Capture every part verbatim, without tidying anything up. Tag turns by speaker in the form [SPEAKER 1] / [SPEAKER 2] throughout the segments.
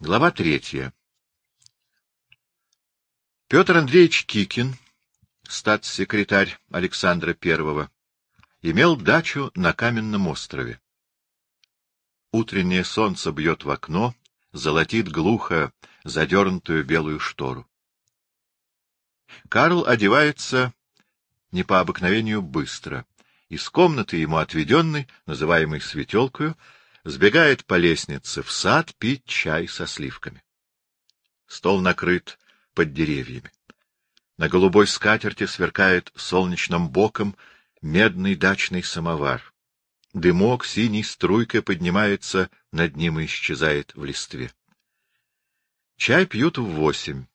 [SPEAKER 1] Глава третья. Петр Андреевич Кикин, статс-секретарь Александра Первого, имел дачу на Каменном острове. Утреннее солнце бьет в окно, золотит глухо задернутую белую штору. Карл одевается не по обыкновению быстро. Из комнаты ему отведенной, называемой светелкою, сбегает по лестнице в сад пить чай со сливками. Стол накрыт под деревьями. На голубой скатерти сверкает солнечным боком медный дачный самовар. Дымок синей струйкой поднимается над ним и исчезает в листве. Чай пьют в восемь.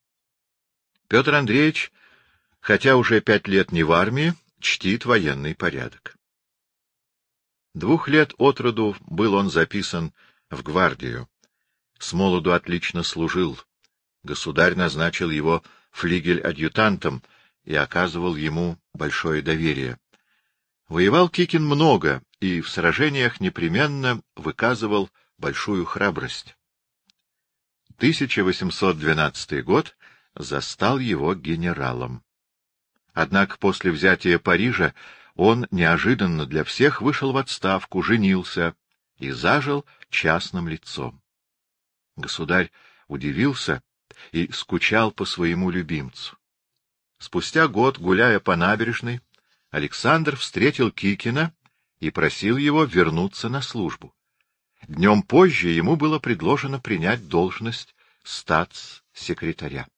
[SPEAKER 1] Петр Андреевич, хотя уже пять лет не в армии, чтит военный порядок. Двух лет от роду был он записан в гвардию. С молоду отлично служил. Государь назначил его флигель-адъютантом и оказывал ему большое доверие. Воевал Кикин много и в сражениях непременно выказывал большую храбрость. тысяча восемьсот двенадцатый год застал его генералом. Однако после взятия Парижа он неожиданно для всех вышел в отставку, женился и зажил частным лицом. Государь удивился и скучал по своему любимцу. Спустя год, гуляя по набережной, Александр встретил Кикина и просил его вернуться на службу. Днем позже ему было предложено принять должность статс-секретаря.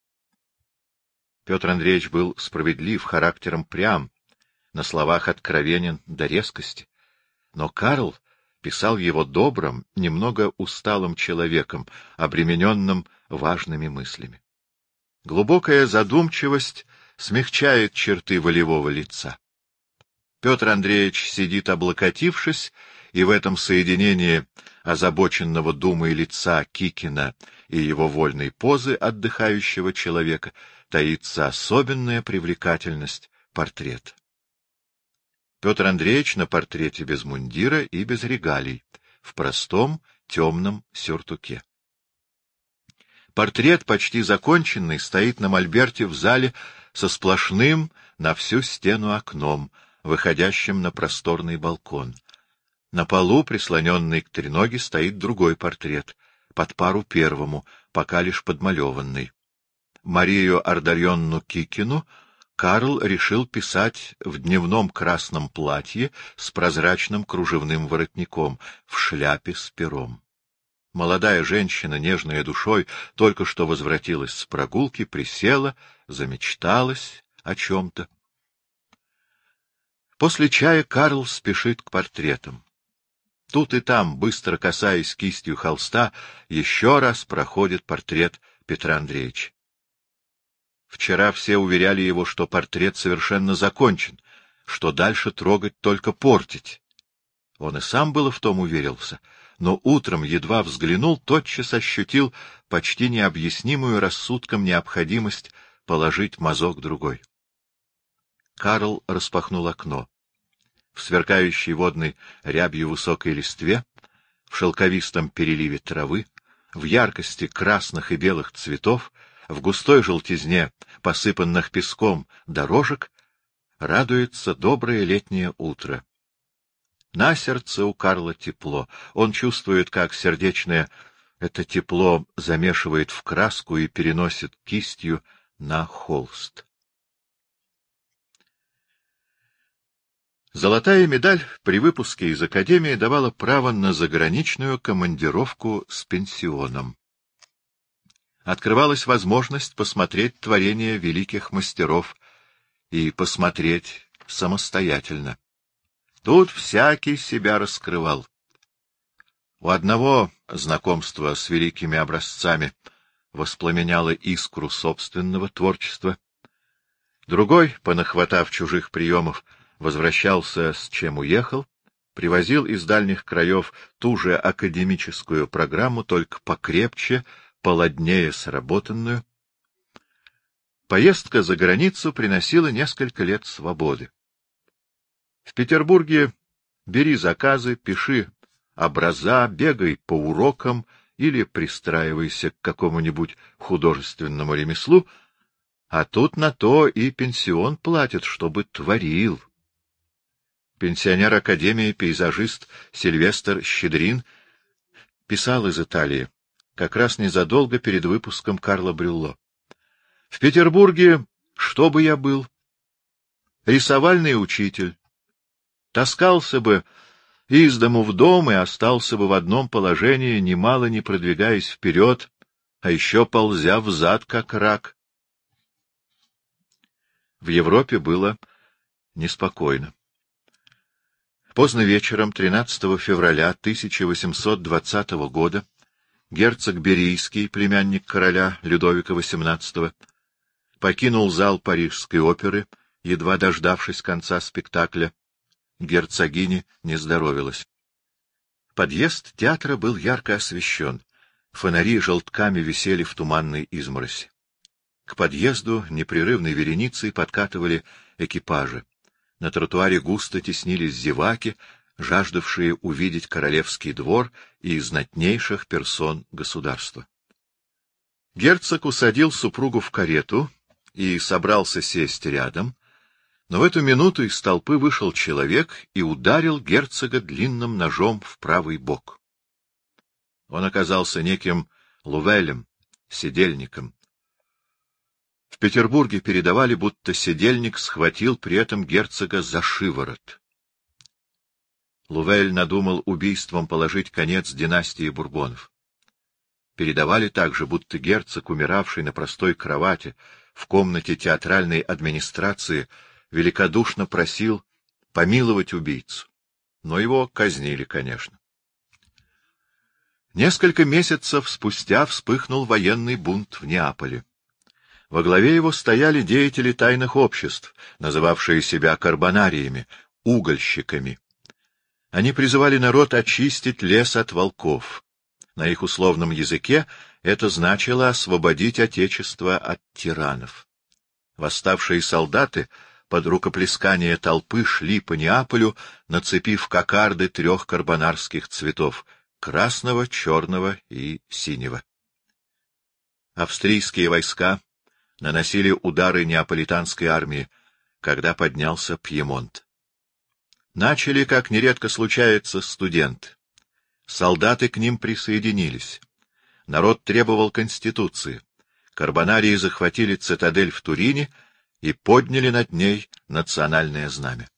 [SPEAKER 1] Петр Андреевич был справедлив, характером прям, на словах откровенен до резкости. Но Карл писал его добрым, немного усталым человеком, обремененным важными мыслями. Глубокая задумчивость смягчает черты волевого лица. Петр Андреевич сидит облокотившись, и в этом соединении озабоченного думой лица Кикина и его вольной позы отдыхающего человека таится особенная привлекательность портрета. Петр Андреевич на портрете без мундира и без регалий, в простом темном сюртуке. Портрет, почти законченный, стоит на мольберте в зале со сплошным на всю стену окном, выходящим на просторный балкон. На полу, прислоненный к треноге, стоит другой портрет, под пару первому, пока лишь подмалеванный. Марию Ардальонну Кикину Карл решил писать в дневном красном платье с прозрачным кружевным воротником, в шляпе с пером. Молодая женщина, нежная душой, только что возвратилась с прогулки, присела, замечталась о чем-то. После чая Карл спешит к портретам. Тут и там, быстро касаясь кистью холста, еще раз проходит портрет Петра Андреевича. Вчера все уверяли его, что портрет совершенно закончен, что дальше трогать только портить. Он и сам было в том уверился, но утром едва взглянул, тотчас ощутил почти необъяснимую рассудком необходимость положить мазок другой. Карл распахнул окно. В сверкающей водной рябью высокой листве, в шелковистом переливе травы, в яркости красных и белых цветов, в густой желтизне, посыпанных песком дорожек, радуется доброе летнее утро. На сердце у Карла тепло. Он чувствует, как сердечное это тепло замешивает в краску и переносит кистью на холст. Золотая медаль при выпуске из академии давала право на заграничную командировку с пенсионом. Открывалась возможность посмотреть творения великих мастеров и посмотреть самостоятельно. Тут всякий себя раскрывал. У одного знакомство с великими образцами воспламеняло искру собственного творчества. Другой, понахватав чужих приемов, возвращался с чем уехал, привозил из дальних краев ту же академическую программу, только покрепче, поладнее сработанную. Поездка за границу приносила несколько лет свободы. В Петербурге бери заказы, пиши образа, бегай по урокам или пристраивайся к какому-нибудь художественному ремеслу, а тут на то и пенсион платят, чтобы творил. Пенсионер Академии, пейзажист Сильвестр Щедрин писал из Италии, как раз незадолго перед выпуском Карла Брюлло. В Петербурге что бы я был? Рисовальный учитель. Таскался бы из дому в дом и остался бы в одном положении, немало не продвигаясь вперед, а еще ползя взад, как рак. В Европе было неспокойно. Поздно вечером тринадцатого февраля тысяча восемьсот двадцатого года герцог Берийский, племянник короля Людовика восемнадцатого, покинул зал Парижской оперы, едва дождавшись конца спектакля. Герцогине не здоровилось. Подъезд театра был ярко освещен. Фонари желтками висели в туманной измороси. К подъезду непрерывной вереницей подкатывали экипажи. На тротуаре густо теснились зеваки, жаждавшие увидеть королевский двор и знатнейших персон государства. Герцог усадил супругу в карету и собрался сесть рядом, но в эту минуту из толпы вышел человек и ударил герцога длинным ножом в правый бок. Он оказался неким Лувелем, седельником. В Петербурге передавали, будто седельник схватил при этом герцога за шиворот. Лувель надумал убийством положить конец династии Бурбонов. Передавали также, будто герцог, умиравший на простой кровати в комнате театральной администрации, великодушно просил помиловать убийцу. Но его казнили, конечно. Несколько месяцев спустя вспыхнул военный бунт в Неаполе. Во главе его стояли деятели тайных обществ, называвшие себя карбонариями, угольщиками. Они призывали народ очистить лес от волков. На их условном языке это значило освободить отечество от тиранов. Восставшие солдаты под рукоплескание толпы шли по Неаполю, нацепив кокарды трех карбонарских цветов — красного, черного и синего. Австрийские войска наносили удары неаполитанской армии, когда поднялся Пьемонт. Начали, как нередко случается, студенты. Солдаты к ним присоединились. Народ требовал конституции. Карбонарии захватили цитадель в Турине и подняли над ней национальное знамя.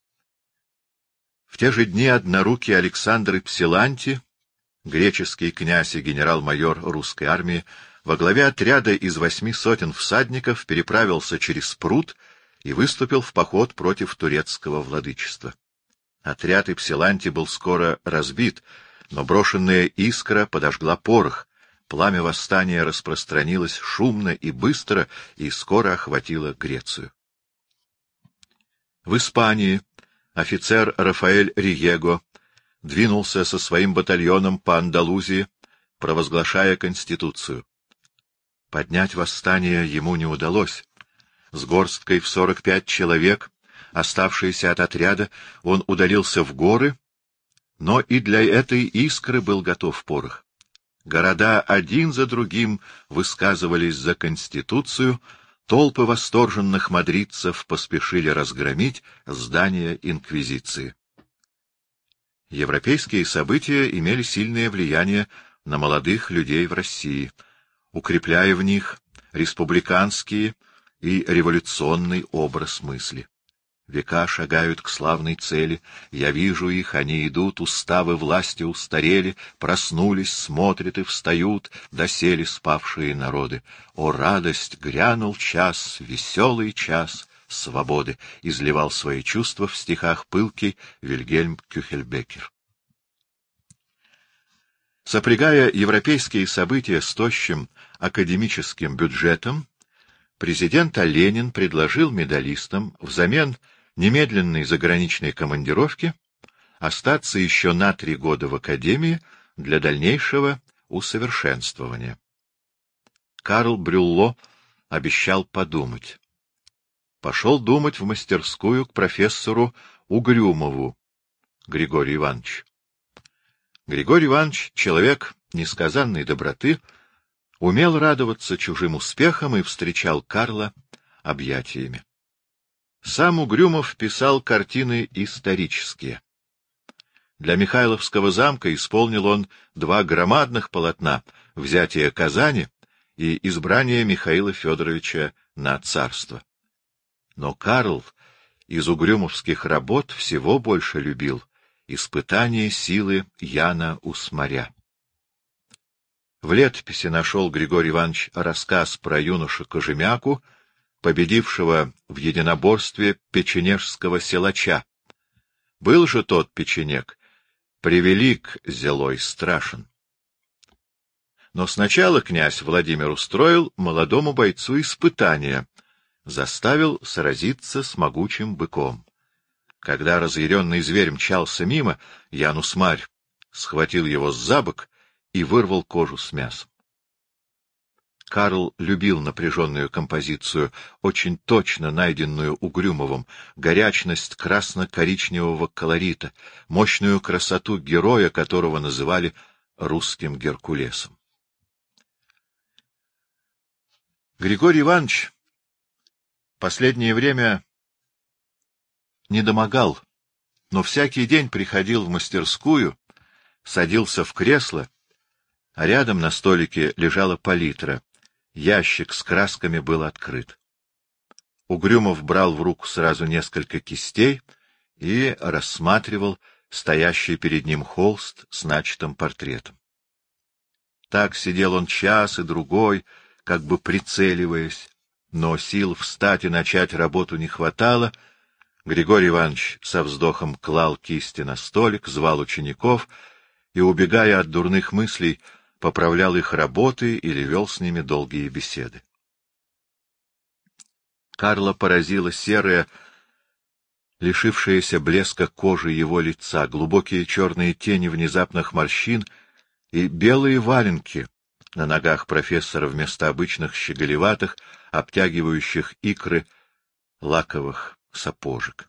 [SPEAKER 1] В те же дни однорукий Александр Ипсиланти, греческий князь и генерал-майор русской армии, во главе отряда из восьми сотен всадников переправился через пруд и выступил в поход против турецкого владычества. Отряд Ипсиланти был скоро разбит, но брошенная искра подожгла порох. Пламя восстания распространилось шумно и быстро и скоро охватило Грецию. В Испании офицер Рафаэль Риего двинулся со своим батальоном по Андалузии, провозглашая конституцию. Поднять восстание ему не удалось. С горсткой в сорок пять человек, оставшиеся от отряда, он удалился в горы, но и для этой искры был готов порох. Города один за другим высказывались за конституцию, толпы восторженных мадридцев поспешили разгромить здание инквизиции. Европейские события имели сильное влияние на молодых людей в России, укрепляя в них республиканский и революционный образ мысли. Века шагают к славной цели, я вижу их, они идут, уставы власти устарели, проснулись, смотрят и встают, доселе спавшие народы. О, радость, грянул час, веселый час свободы, изливал свои чувства в стихах пылкий Вильгельм Кюхельбекер. Сопрягая европейские события с тощим академическим бюджетом, президент Ленин предложил медалистам взамен немедленной заграничной командировки остаться еще на три года в академии для дальнейшего усовершенствования. Карл Брюлло обещал подумать. Пошел думать в мастерскую к профессору Угрюмову Григорию Ивановичу. Григорий Иванович — человек несказанной доброты, умел радоваться чужим успехам и встречал Карла объятиями. Сам Угрюмов писал картины исторические. Для Михайловского замка исполнил он два громадных полотна «Взятие Казани» и «Избрание Михаила Федоровича на царство». Но Карл из угрюмовских работ всего больше любил «Испытание силы Яна Усмаря». В летописи нашел Григорий Иванович рассказ про юношу Кожемяку, победившего в единоборстве печенежского силача. Был же тот печенег превелик, зелой, страшен. Но сначала князь Владимир устроил молодому бойцу испытание, заставил сразиться с могучим быком. Когда разъяренный зверь мчался мимо, Ян Усмарь схватил его за бок и вырвал кожу с мясом. Карл любил напряженную композицию, очень точно найденную Угрюмовым, горячность красно-коричневого колорита, мощную красоту героя, которого называли русским Геркулесом. Григорий Иванович последнее время недомогал, но всякий день приходил в мастерскую, садился в кресло, а рядом на столике лежала палитра. Ящик с красками был открыт. Угрюмов брал в руку сразу несколько кистей и рассматривал стоящий перед ним холст с начатым портретом. Так сидел он час и другой, как бы прицеливаясь, но сил встать и начать работу не хватало. Григорий Иванович со вздохом клал кисти на столик, звал учеников и, убегая от дурных мыслей, поправлял их работы или вел с ними долгие беседы. Карла поразила серая, лишившаяся блеска кожи его лица, глубокие черные тени внезапных морщин и белые валенки на ногах профессора вместо обычных щеголеватых, обтягивающих икры лаковых сапожек.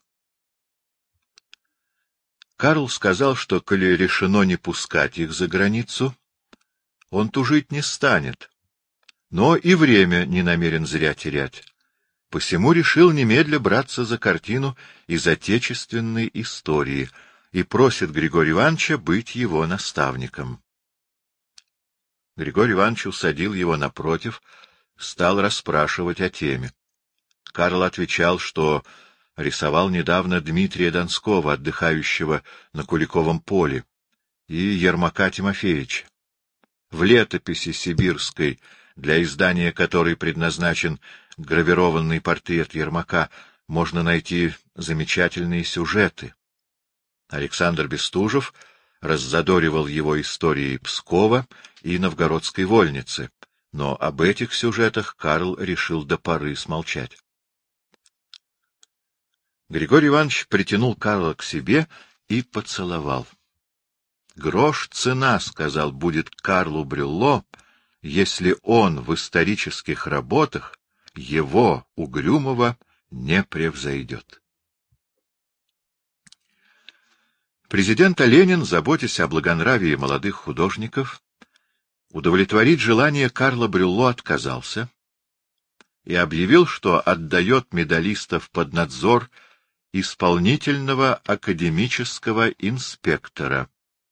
[SPEAKER 1] Карл сказал, что, коли решено не пускать их за границу, он тужить не станет, но и время не намерен зря терять. Посему решил немедля браться за картину из отечественной истории и просит Григория Ивановича быть его наставником. Григорий Иванович усадил его напротив, стал расспрашивать о теме. Карл отвечал, что рисовал недавно Дмитрия Донского, отдыхающего на Куликовом поле, и Ермака Тимофеевича. В летописи сибирской, для издания которой предназначен гравированный портрет Ермака, можно найти замечательные сюжеты. Александр Бестужев раззадоривал его историей Пскова и Новгородской вольницы, но об этих сюжетах Карл решил до поры смолчать. Григорий Иванович притянул Карла к себе и поцеловал. «Грош цена, — сказал, — будет Карлу Брюлло, если он в исторических работах его, Угрюмова, не превзойдет». Президент Ленин, заботясь о благонравии молодых художников, удовлетворить желание Карла Брюлло отказался и объявил, что отдает медалистов под надзор исполнительного академического инспектора.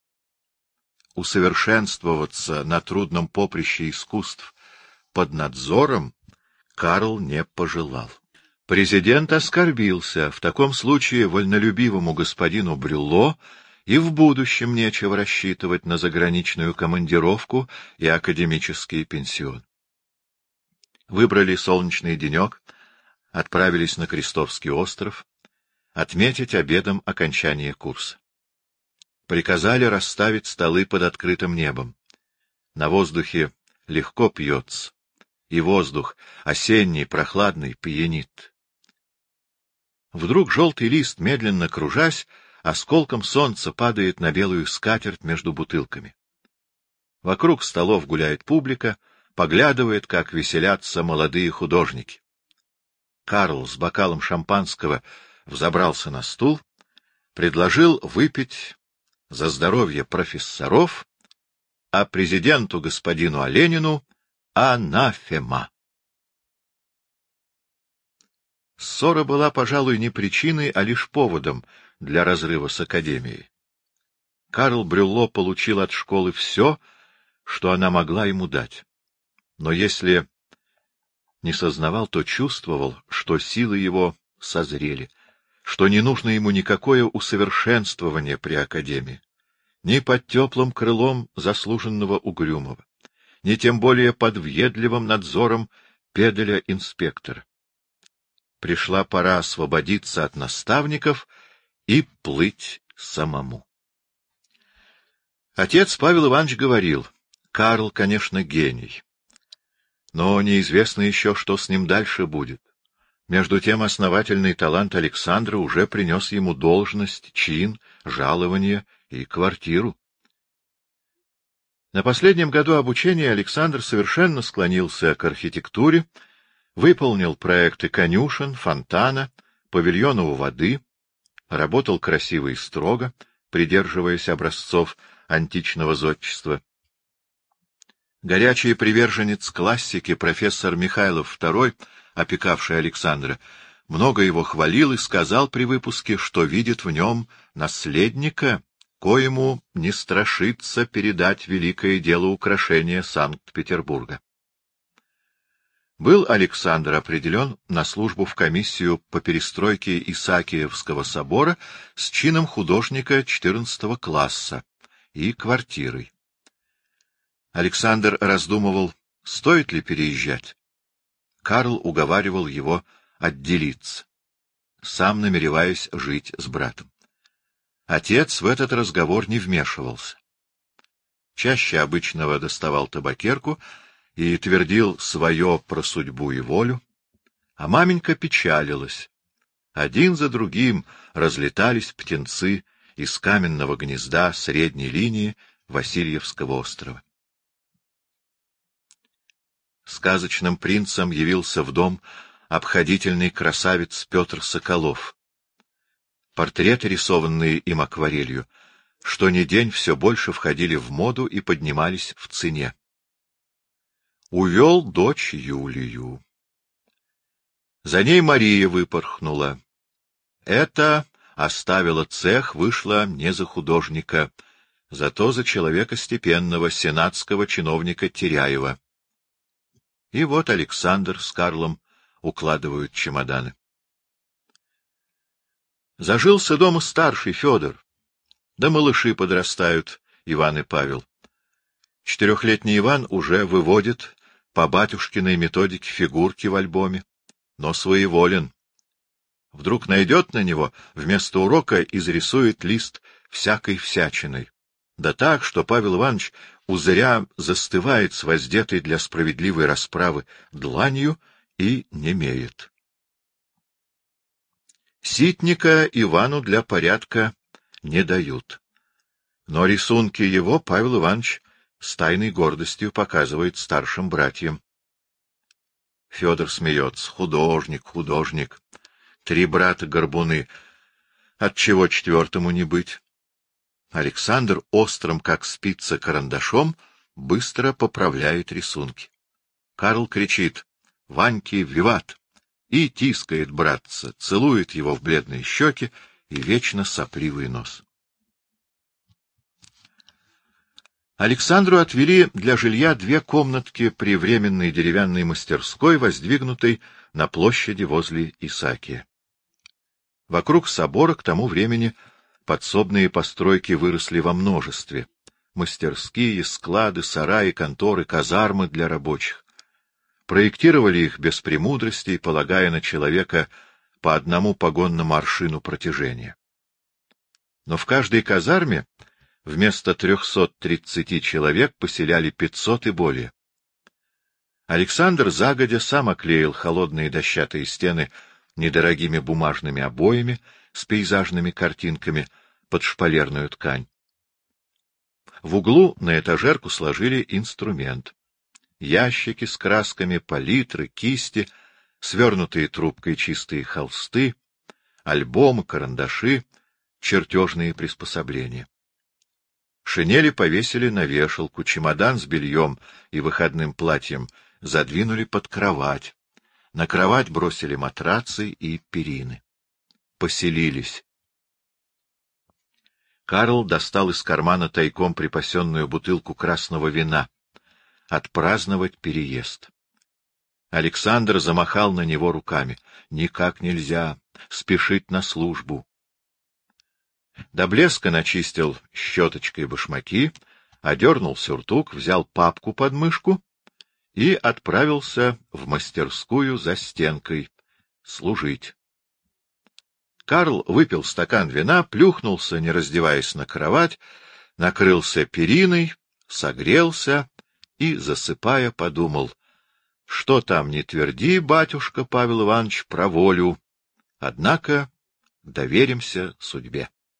[SPEAKER 1] Усовершенствоваться на трудном поприще искусств под надзором Карл не пожелал. Президент оскорбился. В таком случае вольнолюбивому господину Брюлло и в будущем нечего рассчитывать на заграничную командировку и академический пенсион. Выбрали солнечный денек, отправились на Крестовский остров отметить обедом окончание курса. Приказали расставить столы под открытым небом. На воздухе легко пьется, и воздух, осенний, прохладный, пьянит. Вдруг желтый лист, медленно кружась, осколком солнца падает на белую скатерть между бутылками. Вокруг столов гуляет публика, поглядывает, как веселятся молодые художники. Карл с бокалом шампанского взобрался на стул, предложил выпить за здоровье профессоров а президенту господину Оленину анафема. Ссора была, пожалуй, не причиной, а лишь поводом для разрыва с академией. Карл Брюлло получил от школы все, что она могла ему дать. Но если не сознавал, то чувствовал, что силы его созрели, что не нужно ему никакое усовершенствование при академии, ни под теплым крылом заслуженного Угрюмова, ни тем более под въедливым надзором педеля-инспектора. Пришла пора освободиться от наставников и плыть самому. Отец Павел Иванович говорил: Карл, конечно, гений, но неизвестно еще, что с ним дальше будет. Между тем основательный талант Александра уже принес ему должность, чин, жалование и квартиру. На последнем году обучения Александр совершенно склонился к архитектуре, выполнил проекты конюшен, фонтана, павильона у воды, работал красиво и строго, придерживаясь образцов античного зодчества. Горячий приверженец классики профессор Михайлов второй, опекавший Александра, много его хвалил и сказал при выпуске, что видит в нем наследника, коему не страшится передать великое дело украшения Санкт-Петербурга. Был Александр определен на службу в комиссию по перестройке Исаакиевского собора с чином художника четырнадцатого класса и квартирой. Александр раздумывал, стоит ли переезжать. Карл уговаривал его отделиться, сам намереваясь жить с братом. Отец в этот разговор не вмешивался. Чаще обычного доставал табакерку и твердил свое про судьбу и волю, а маменька печалилась. Один за другим разлетались птенцы из каменного гнезда средней линии Васильевского острова. Сказочным принцем явился в дом обходительный красавец Петр Соколов. Портреты, рисованные им акварелью, что ни день все больше входили в моду и поднимались в цене. Увел дочь Юлию. За ней Мария выпорхнула. Это оставила цех, вышла не за художника, зато за человека степенного, сенатского чиновника Теряева. И вот Александр с Карлом укладывают чемоданы. Зажился дома старший Федор, да малыши подрастают, Иван и Павел. Четырехлетний Иван уже выводит по батюшкиной методике фигурки в альбоме, но своеволен. Вдруг найдет на него, вместо урока изрисует лист всякой всячиной. Да так, что Павел Иванович узря застывает с воздетой для справедливой расправы дланью и немеет. Ситника Ивану для порядка не дают. Но рисунки его Павел Иванович с тайной гордостью показывает старшим братьям. Федор смеется. Художник, художник. Три брата-горбуны. Отчего четвертому не быть? Александр острым, как спица, карандашом быстро поправляет рисунки. Карл кричит: «Ваньки, виват!» и тискает братца, целует его в бледные щеки и вечно сопливый нос. Александру отвели для жилья две комнатки при временной деревянной мастерской, воздвигнутой на площади возле Исаакия. Вокруг собора к тому времени подсобные постройки выросли во множестве. Мастерские, склады, сараи, конторы, казармы для рабочих. Проектировали их без премудростей, полагая на человека по одному погонному аршину протяжения. Но в каждой казарме вместо трехсот тридцати человек поселяли пятьсот и более. Александр загодя сам оклеил холодные дощатые стены недорогими бумажными обоями с пейзажными картинками под шпалерную ткань. В углу на этажерку сложили инструмент. Ящики с красками, палитры, кисти, свернутые трубкой чистые холсты, альбомы, карандаши, чертежные приспособления. Шинели повесили на вешалку, чемодан с бельем и выходным платьем задвинули под кровать. На кровать бросили матрацы и перины. Поселились. Карл достал из кармана тайком припасенную бутылку красного вина. Отпраздновать переезд. Александр замахал на него руками. Никак нельзя. Спешить на службу. До блеска начистил щеточкой башмаки, одернул сюртук, взял папку под мышку и отправился в мастерскую за стенкой служить. Карл выпил стакан вина, плюхнулся, не раздеваясь, на кровать, накрылся периной, согрелся и, засыпая, подумал: что там не тверди, батюшка Павел Иванович, про волю, однако доверимся судьбе.